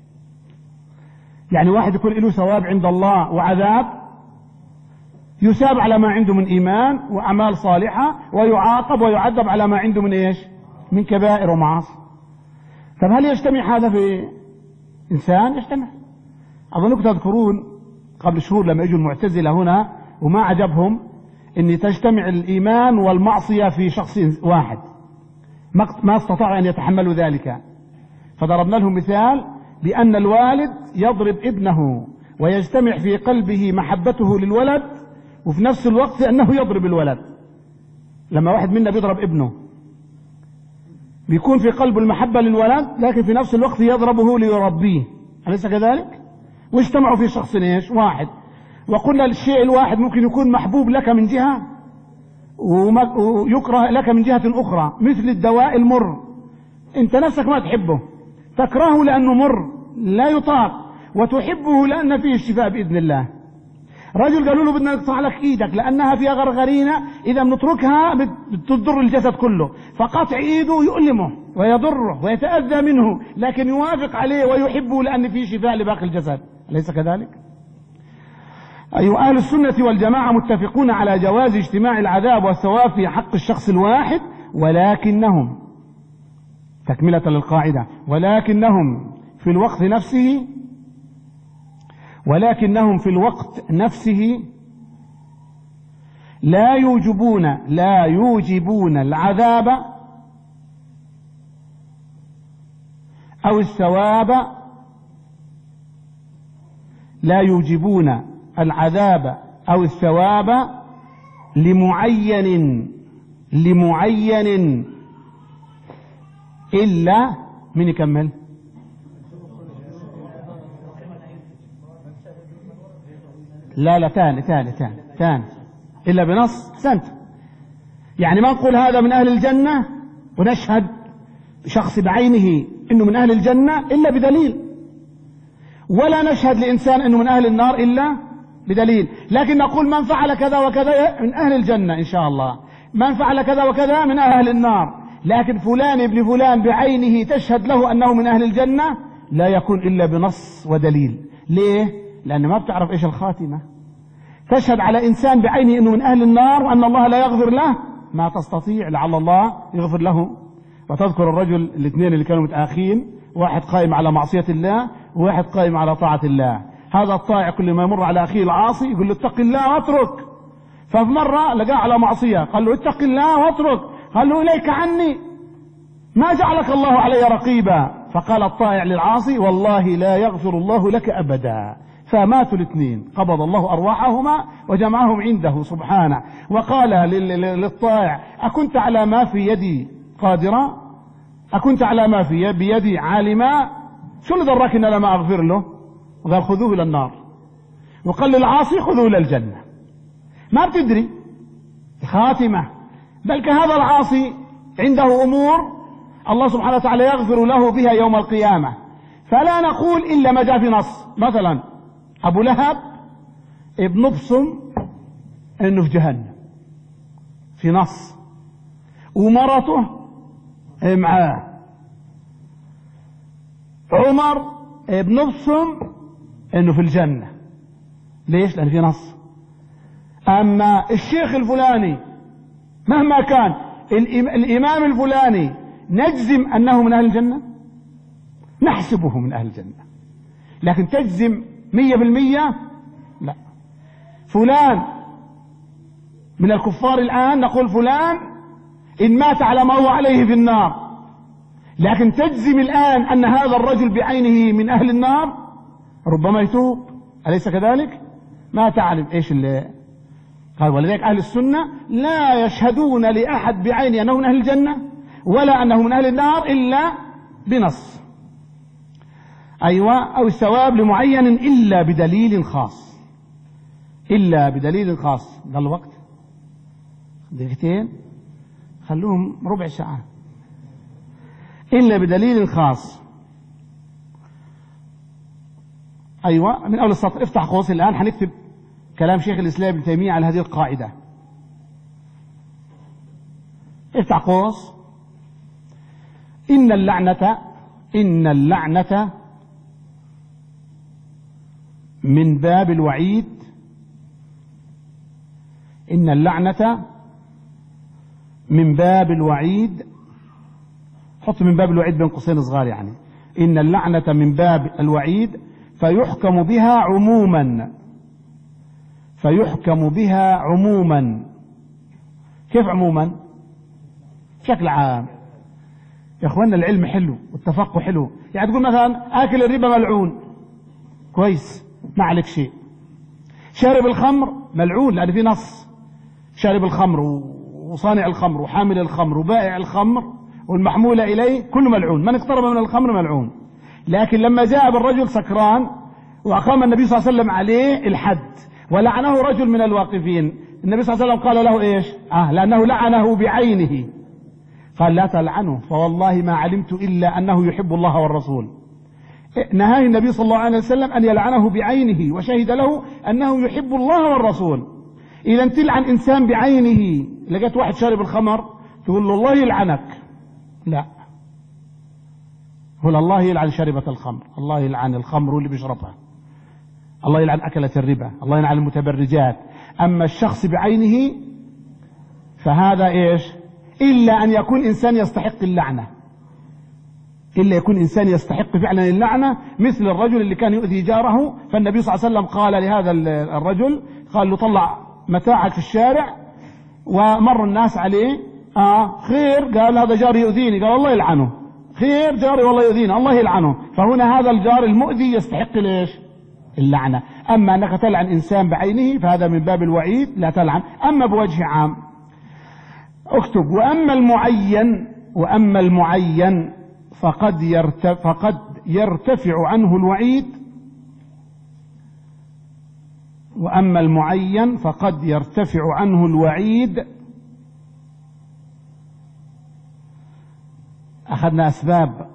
يعني واحد يكون له ثواب عند الله وعذاب، يثاب على ما عنده من إيمان وأعمال صالحة، ويعاقب ويعذب على ما عنده من إيش؟ من كبائر ومعاصي. طب هل يجتمع هذا في إنسان؟ يجتمع. أظنكم تذكرون قبل شهور لما يجوا المعتزلة هنا وما عجبهم أن تجتمع الإيمان والمعصية في شخص واحد، ما استطاعوا أن يتحملوا ذلك، فضربنا لهم مثال بأن الوالد يضرب ابنه ويجتمع في قلبه محبته للولد، وفي نفس الوقت أنه يضرب الولد. لما واحد منا بيضرب ابنه بيكون في قلبه المحبة للولد، لكن في نفس الوقت يضربه ليربيه، أليس كذلك؟ واجتمعوا في شخص ايش؟ واحد. وقلنا الشيء الواحد ممكن يكون محبوب لك من جهة ويكره لك من جهة أخرى، مثل الدواء المر، أنت نفسك ما تحبه، تكرهه لأنه مر لا يطاق، وتحبه لأن فيه الشفاء بإذن الله. رجل قالوا له بدنا نقطع لك إيدك لأنها فيها غرغرينة، إذا بنتركها بتضر الجسد كله، فقطع إيده يؤلمه ويضره ويتأذى منه، لكن يوافق عليه ويحبه لأن فيه شفاء لباقي الجسد، أليس كذلك؟ أيها أهل السنة والجماعة متفقون على جواز اجتماع العذاب والثواب في حق الشخص الواحد، ولكنهم تكملة للقاعدة ولكنهم في الوقت نفسه ولكنهم في الوقت نفسه لا يوجبون لا يوجبون العذاب أو الثواب لا يوجبون العذاب أو الثواب لمعين لمعين إلا من يكمل لا لا تاني تاني تاني تاني إلا بنص سنت. يعني ما نقول هذا من أهل الجنة ونشهد شخص بعينه إنه من أهل الجنة إلا بدليل، ولا نشهد لإنسان إنه من أهل النار إلا بدليل، لكن نقول من فعل كذا وكذا من أهل الجنة إن شاء الله، من فعل كذا وكذا من أهل النار، لكن فلان ابن فلان بعينه تشهد له أنه من أهل الجنة لا يكون إلا بنص ودليل. ليه؟ لأن ما بتعرف إيش الخاتمة. تشهد على إنسان بعينه أنه من أهل النار وأن الله لا يغفر له، ما تستطيع، لعل الله يغفر له. وتذكر الرجل الاثنين اللي كانوا متآخين، واحد قائم على معصية الله وواحد قائم على طاعة الله. هذا الطائع كل ما يمر على أخيه العاصي يقول له اتق الله واترك، ففي مرة لقاه على معصية قال له اتق الله واترك، قال له إليك عني ما جعلك الله علي رقيبا، فقال الطائع للعاصي والله لا يغفر الله لك أبدا. فماتوا الاثنين، قبض الله أرواحهما وجمعهم عنده سبحانه. وقال للطائع أكنت على ما في يدي قادرا؟ أكنت على ما في بيدي عالما؟ شو اللي دراك إن لما أغفر له؟ وقال خذوه إلى النار. وقال للعاصي خذوه إلى الجنة. ما بتدري خاتمة، بل كهذا العاصي عنده أمور الله سبحانه وتعالى يغفر له بها يوم القيامة، فلا نقول إلا ما جاء في نص. مثلا أبو لهب ابن ابصم إنه في جهنم في نص، ومرته معاه. عمر ابن ابصم إنه في الجنة، ليش؟ لأن في نص. أما الشيخ الفلاني مهما كان الإمام الفلاني نجزم أنه من أهل الجنة؟ نحسبه من أهل الجنة، لكن تجزم مية بالمية لا. فلان من الكفار الآن نقول فلان إن مات على ما هو عليه في النار، لكن تجزم الآن أن هذا الرجل بعينه من أهل النار، ربما يتوب، أليس كذلك؟ ما تعلم إيش اللي قال. ولذلك أهل السنة لا يشهدون لأحد بعينه أنه من أهل الجنة ولا أنه من أهل النار إلا بنص. أيوة، أو الثواب لمعين إلا بدليل خاص، إلا بدليل خاص. ده الوقت دقيقتين، خلوهم ربع ساعة. إلا بدليل خاص. أيوة، من أول السطر افتح قوس الآن، هنكتب كلام شيخ الإسلام ابن تيمية على هذه القاعدة. افتح قوس. إن اللعنة إن اللعنة من باب الوعيد إن اللعنة من باب الوعيد. حط من باب الوعيد بين قوسين صغار، يعني إن اللعنة من باب الوعيد فيحكم بها عموما فيحكم بها عموما. كيف عموما؟ بشكل عام. يا اخوانا العلم حلو والتفقه حلو. يعني تقول مثلا آكل الربا ملعون، كويس ما عليك شيء. شارب الخمر ملعون لأن في نص، شارب الخمر وصانع الخمر وحامل الخمر وبائع الخمر والمحمول إليه كله ملعون، من اقترب من الخمر ملعون. لكن لما جاء بالرجل سكران وأقام النبي صلى الله عليه وسلم عليه الحد ولعنه رجل من الواقفين، النبي صلى الله عليه وسلم قال له إيش؟ آه لأنه لعنه بعينه، قال لا تلعنه فوالله ما علمت إلا أنه يحب الله والرسول. نهاه النبي صلى الله عليه وسلم أن يلعنه بعينه وشهد له أنه يحب الله والرسول. إذا تلعن إنسان بعينه، لقيت واحد شارب الخمر تقول له الله يلعنك، لا، قول الله يلعن شاربة الخمر، الله يلعن الخمر واللي بيشربها. الله يلعن أكلة الربا، الله يلعن المتبرجات. أما الشخص بعينه فهذا إيش؟ إلا أن يكون إنسان يستحق اللعنة، إلا يكون إنسان يستحق فعلا اللعنة، مثل الرجل اللي كان يؤذي جاره، فالنبي صلى الله عليه وسلم قال لهذا الرجل، قال له طلع متاعك في الشارع، ومر الناس عليه، آه خير، قال هذا جاري يؤذيني، قال الله يلعنه، خير جاري والله يؤذيني، الله يلعنه. فهنا هذا الجار المؤذي يستحق ليش؟ اللعنة. أما أنك تلعن إنسان بعينه فهذا من باب الوعيد، لا تلعن. أما بوجه عام اكتب: وأما المعين وأما المعين فقد يرتفع, فقد يرتفع عنه الوعيد وأما المعين فقد يرتفع عنه الوعيد. أخذنا أسباب،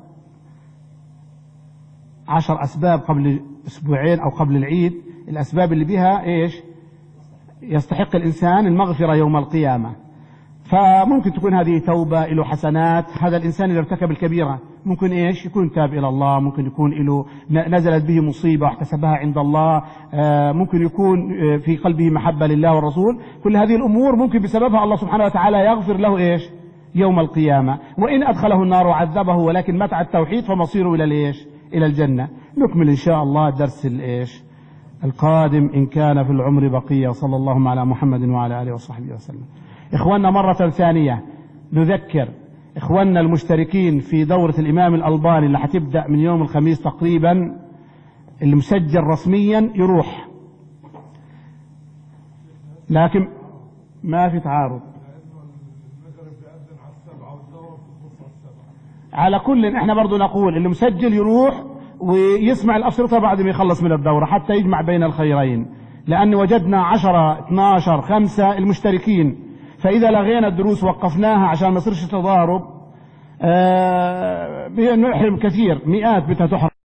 عشر أسباب قبل أسبوعين أو قبل العيد، الأسباب اللي بها إيش؟ يستحق الإنسان المغفرة يوم القيامة. فممكن تكون هذه توبة، له حسنات. هذا الإنسان اللي ارتكب الكبيرة ممكن إيش؟ يكون تاب إلى الله، ممكن يكون له نزلت به مصيبة واحتسبها عند الله، ممكن يكون في قلبه محبة لله والرسول. كل هذه الأمور ممكن بسببها الله سبحانه وتعالى يغفر له إيش؟ يوم القيامة. وإن أدخله النار وعذبه ولكن متع التوحيد فمصيره إلى الإيش؟ إلى الجنة. نكمل إن شاء الله الدرس الإيش؟ القادم إن كان في العمر بقية. صلى الله على محمد وعلى آله وصحبه وسلم. إخواننا مرة ثانية نذكر إخواننا المشتركين في دورة الإمام الألباني اللي هتبدأ من يوم الخميس تقريبا، المسجل رسميا يروح، لكن ما في تعارض. على كل احنا برضو نقول اللي مسجل يروح ويسمع الأشرطة بعد ما يخلص من الدورة حتى يجمع بين الخيرين، لأن وجدنا عشرة اثناشر خمسة المشتركين، فإذا لغينا الدروس وقفناها عشان ما يصيرش تضارب، آه نحرم كثير، مئات بتحرم.